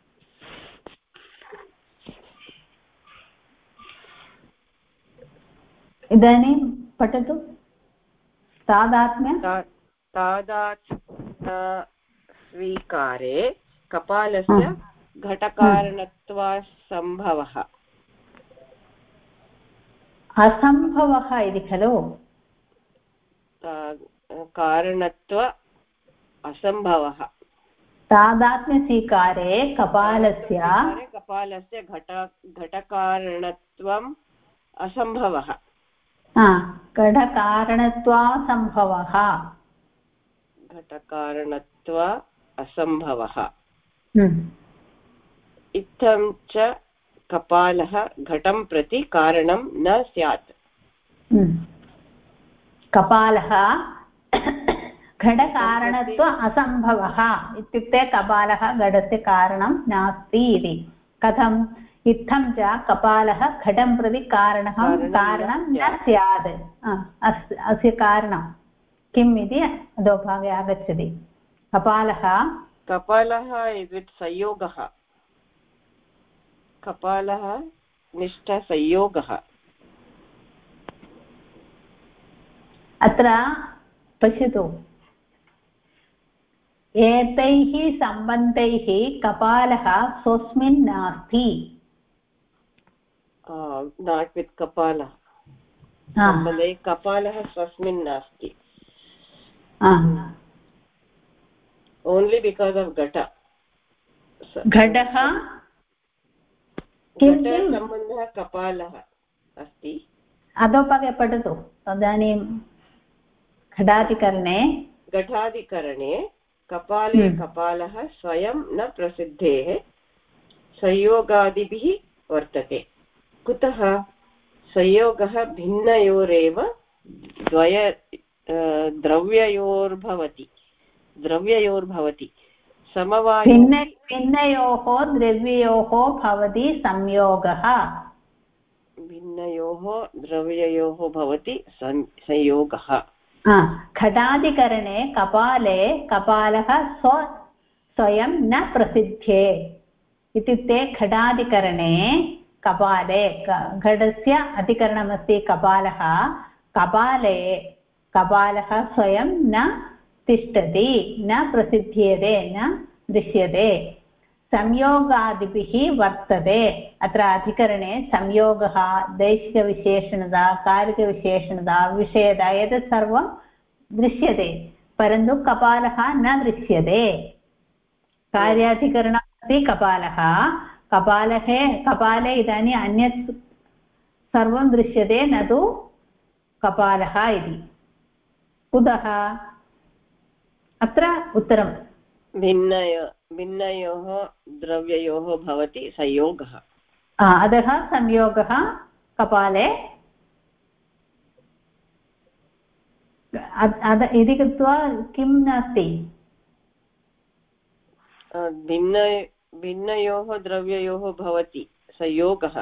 इदानीं पठतु स्वीकारे कपालस्य घटकारणत्वासम्भवः असम्भवः इति खलु कारणत्व असम्भवः तादात्म्यस्वीकारे कपालस्य घटकारणत्वम् असम्भवः घटकारणत्व असम्भवः इत्थं च कपालः घटं प्रति कारणं न स्यात् कपालः घटकारणत्व असम्भवः इत्युक्ते कपालः घटस्य कारणं नास्ति इति कथम् इत्थं च कपालः घटं प्रति कारणं न स्यात् अस्य कारणं किम् इति अधोभागे आगच्छति कपालः वित् संयोगः कपालः निष्ठसंयोगः अत्र पश्यतु एतैः सम्बन्धैः कपालः स्वस्मिन् नास्ति नाट् वित् कपालः सम्बन्धे कपालः स्वस्मिन् नास्ति ओन्लि बिकास् आफ् घटः सम्बन्धः कपालः अस्ति अधोभागे पठतु तदानीं घटाधिकरणे कपाले कपालः स्वयं न प्रसिद्धेः संयोगादिभिः वर्तते कुतः संयोगः भिन्नयोरेव द्रव्ययोर्भवति भिन्नयोः द्रव्ययोः भवति संयोगः भिन्नयोः द्रव्ययोः भवति संयोगः घटादिकरणे कपाले कपालः स्वयं न प्रसिद्धे इत्युक्ते घटादिकरणे कपाले घटस्य अधिकरणमस्ति कपालः कपाले कपालः स्वयं न तिष्ठति न प्रसिद्ध्यते न दृश्यते संयोगादिभिः वर्तते अत्र अधिकरणे संयोगः दैशिकविशेषणता कालिकविशेषणता विषयता एतत् सर्वं दृश्यते परन्तु कपालः न दृश्यते कार्याधिकरणमस्ति कपालः कपाले इदानीम् अन्यत् सर्वं दृश्यते न तु कपालः इति कुतः अत्र उत्तरं भिन्नयोः द्रव्ययोः भवति संयोगः अतः संयोगः कपाले इति कृत्वा किं नास्ति भिन्नयोः द्रव्ययोः भवति संयोगः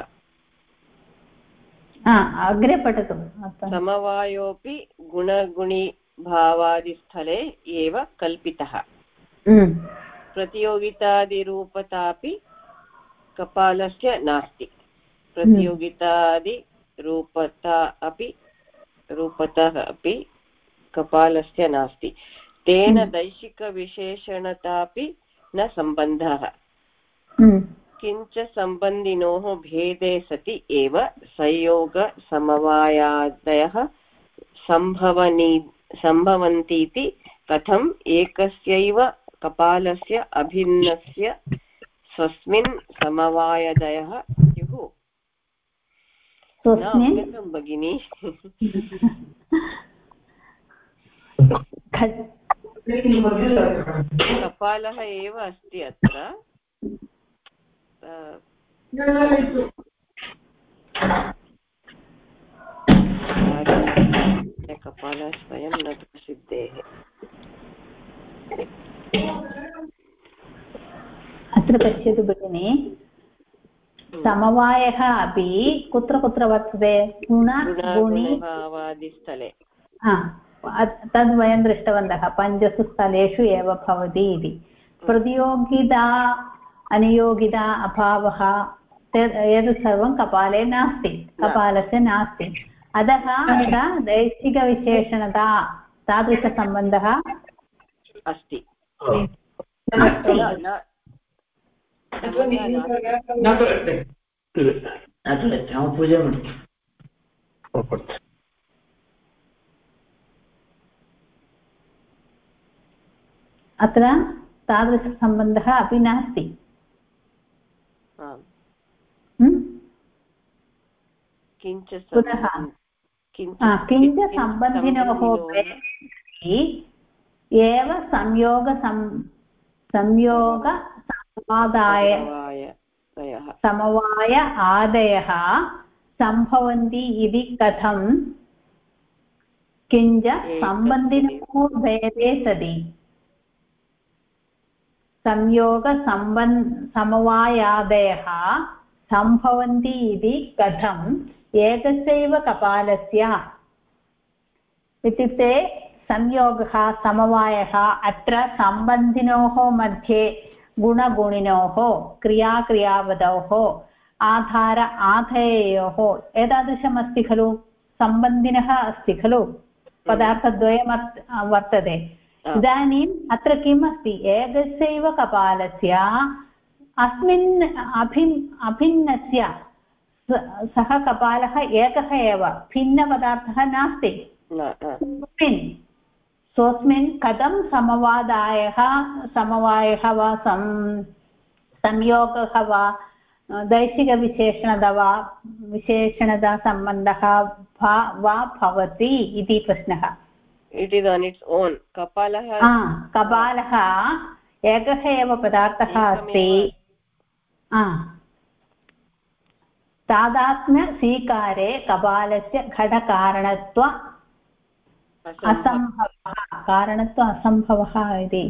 अग्रे पठतु समवायोऽपि गुणगुणिभावादिस्थले एव कल्पितः प्रतियोगितादिरूपतापि कपालस्य नास्ति रूपतः अपि कपालस्य नास्ति तेन दैशिकविशेषणतापि न सम्बन्धः किञ्च सम्बन्धिनोः भेदे सति एव संयोगसमवायादयः सम्भवन्तीति कथम् एकस्यैव कपालस्य अभिन्नस्य स्वस्मिन् समवायादयः स्युः अवगतं भगिनि कपालः एव अस्ति अत्र कपालः स्वयं न प्रसिद्धेः अत्र पश्यतु भगिनि समवायः अपि कुत्र कुत्र वर्तते गुणगुणिभावादिस्थले तद् वयं दृष्टवन्तः 5 स्थलेषु एव भवति इति प्रतियोगिता अनियोगिता अभावः एतत् सर्वं कपाले नास्ति कपालस्य नास्ति अतः अत्र दैशिकविशेषणता तादृशसम्बन्धः अस्ति अत्र तादृशसम्बन्धः अपि नास्ति किञ्च सम्बन्धिनोः एव समवाय आदयः सम्भवन्ति इति कथं किञ्च सम्बन्धिनोः भेदे सति समवायादयः सम्भवन्ति इति कथम् एकस्यैव कपालस्य इत्युक्ते संयोगः समवायः अत्र सम्बन्धिनोः मध्ये गुणगुणिनोः क्रियाक्रियावधोः आधार आधेयोः एतादृशमस्ति खलु सम्बन्धिनः अस्ति खलु पदार्थद्वयं वर्तते इदानीम् अत्र किम् अस्ति एकस्यैव कपालस्य अस्मिन् अभिन्नस्य सः कपालः एकः एव भिन्नपदार्थः नास्ति स्वस्मिन् कथं समवायः वा संयोगः वा दैशिकविशेषणता वा विशेषणता सम्बन्धः वा भवति इति प्रश्नः it is on its own कपालः एकः एव पदार्थः अस्ति तादात्म्य स्वीकारे कपालस्य घटकारणत्व असम्भवः कारणत्व असम्भवः इति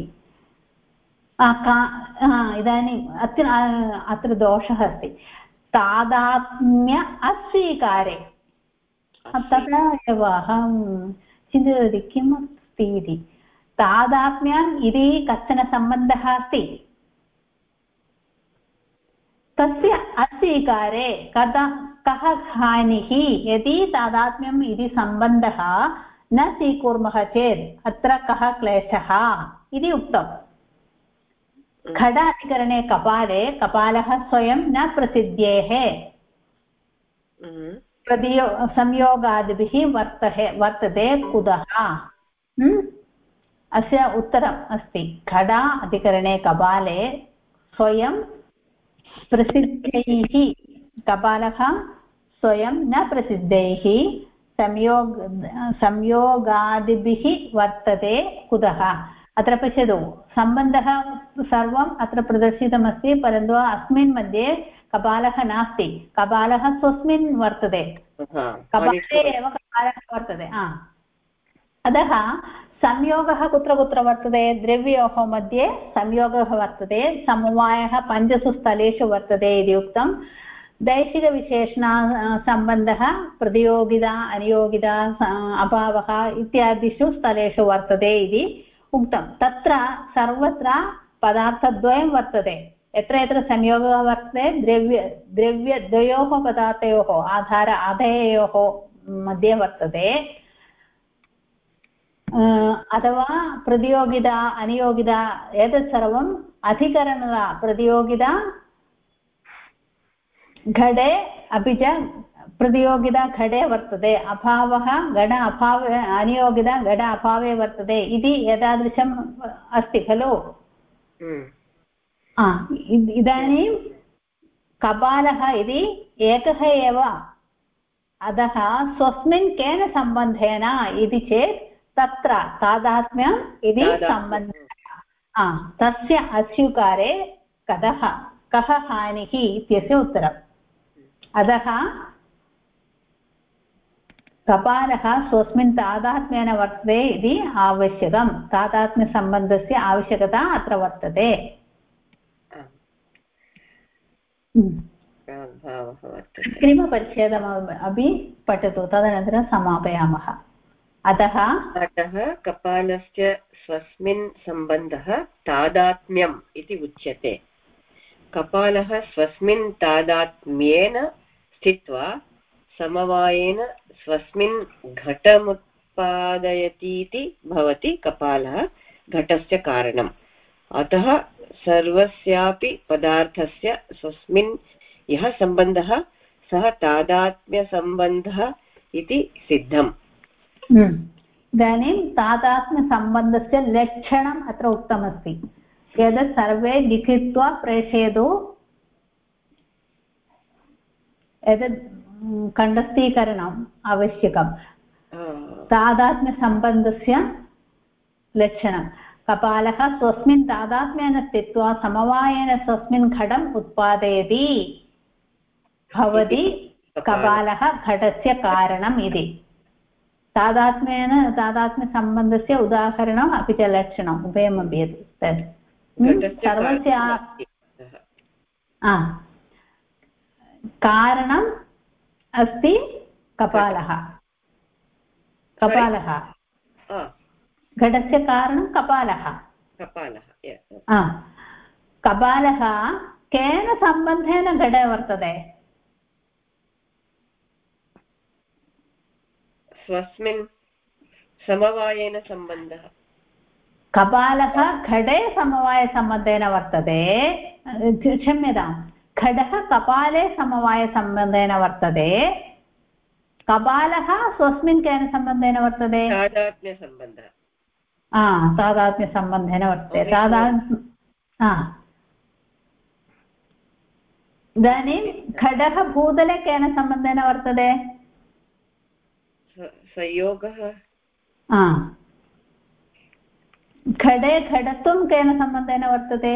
इदानीम् अत्र दोषः अस्ति तादात्म्य अस्वीकारे तदा एव अहं चिन्तितवती किम् अस्ति इति तादात्म्यम् इति कश्चन सम्बन्धः अस्ति तस्य अस्वीकारे कः हानिः यदि तादात्म्यम् इति सम्बन्धः न स्वीकुर्मः चेत् अत्र कः क्लेशः इति उक्तम् खड अधिकरणे कपाले कपालः स्वयं न प्रसिद्ध्येः संयोगादिभिः वर्तते कुतः अस्य उत्तरम् अस्ति खड अधिकरणे कपाले स्वयं प्रसिद्धैः कपालः स्वयं न प्रसिद्धैः संयोगादिभिः वर्तते कुतः अत्र पश्यतु सम्बन्धः सर्वम् अत्र प्रदर्शितमस्ति परन्तु अस्मिन् मध्ये कपालः नास्ति कपालः स्वस्मिन् वर्तते कपाले एव कपालः वर्तते अतः संयोगः कुत्र कुत्र वर्तते द्रव्ययोः मध्ये संयोगः वर्तते समवायः 5 स्थलेषु वर्तते इति उक्तं दैशिकविशेषण सम्बन्धः प्रतियोगिता अनियोगिता अभावः इत्यादिषु स्थलेषु वर्तते इति उक्तं तत्र सर्वत्र पदार्थद्वयं वर्तते यत्र यत्र संयोगः वर्तते द्रव्यद्वयोः पदार्थयोः आधार आधेयोः मध्ये वर्तते अथवा प्रतियोगिता अनियोगिता एतत् सर्वम् अधिकरणता प्रतियोगिता घटे अपि च प्रतियोगिता घटे वर्तते अभावः घट अभावे अनियोगिता घट अभावे वर्तते इति एतादृशम् अस्ति खलु इदानीं कपालः इति एकः एव अतः स्वस्मिन् केन सम्बन्धेन इति चेत् तत्र तादात्म्यम् इति सम्बन्धः तस्य अस्वीकारे कः हानिः इत्यस्य उत्तरम् अतः कपालः स्वस्मिन् तादात्म्येन वर्तते इति आवश्यकं तादात्म्यसम्बन्धस्य आवश्यकता अत्र वर्तते अग्रिमपरिच्छेदम् अपि पठतु तदनन्तरं समापयामः अतः कपालस्य स्वस्मिन् सम्बन्धः तादात्म्यम् इति उच्यते कपालः स्वस्मिन् तादात्म्येन स्थित्वा समवायेन स्वस्मिन् घटमुत्पादयतीति भवति कपालः घटस्य कारणम् अतः सर्वस्यापि पदार्थस्य स्वस्मिन् यः सम्बन्धः सः तादात्म्यसम्बन्धः इति सिद्धम् इदानीं तादात्म्यसम्बन्धस्य लक्षणम् अत्र उक्तमस्ति एतत् सर्वे लिखित्वा प्रेषयतु एतत् कण्ठस्थीकरणम् आवश्यकं तादात्म्यसम्बन्धस्य लक्षणं कपालः स्वस्मिन् तादात्म्येन स्थित्वा समवायेन स्वस्मिन् घटम् उत्पादयति भवति कपालः घटस्य कारणम् इति तादात्म्यसम्बन्धस्य उदाहरणम् अपि च लक्षणम् उभयमपि सर्वस्य कारणम् अस्ति कपालः घटस्य कारणं कपालः कपालः केन सम्बन्धेन घटे वर्तते स्वस्मिन् समवायेन सम्बन्धः कपालः घटे समवायसम्बन्धेन वर्तते क्षम्यतां घटः कपाले समवायसम्बन्धेन वर्तते कपालः स्वस्मिन् केन सम्बन्धेन वर्तते तादात्म्यसम्बन्धः तादात्म्यसम्बन्धेन वर्तते इदानीं घटः भूतले केन सम्बन्धेन वर्तते संयोगः घटे घटत्वं केन सम्बन्धेन वर्तते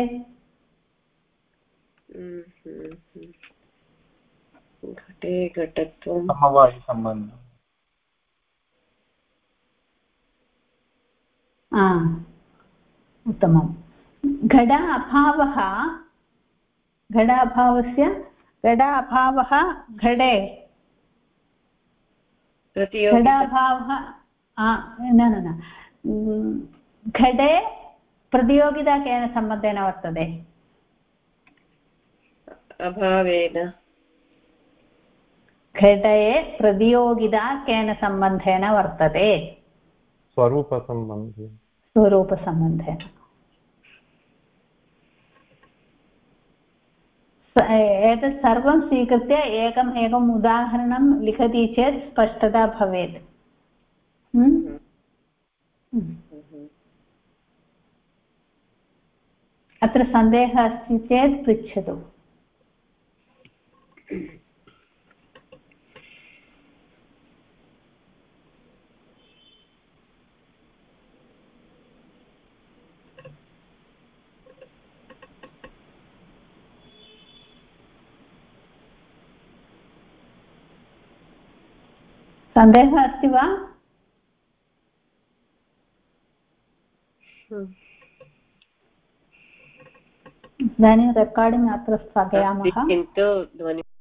घटे घटत्वं समवायसम्बन्धः उत्तमं घटाभावस्य घटाभावः घटे घटाभावः न घटे प्रतियोगिता केन सम्बन्धेन वर्तते अभावेन घटे प्रतियोगिता केन सम्बन्धेन वर्तते स्वरूपसम्बन्धेन एतत् सर्वं स्वीकृत्य एकम् उदाहरणं लिखति चेत् स्पष्टता भवेत् अत्र सन्देहः अस्ति चेत् पृच्छतु सन्देहः अस्ति वा इदानीं रेकार्डिङ्ग् अत्र स्थगयामः किन्तु ध्वनि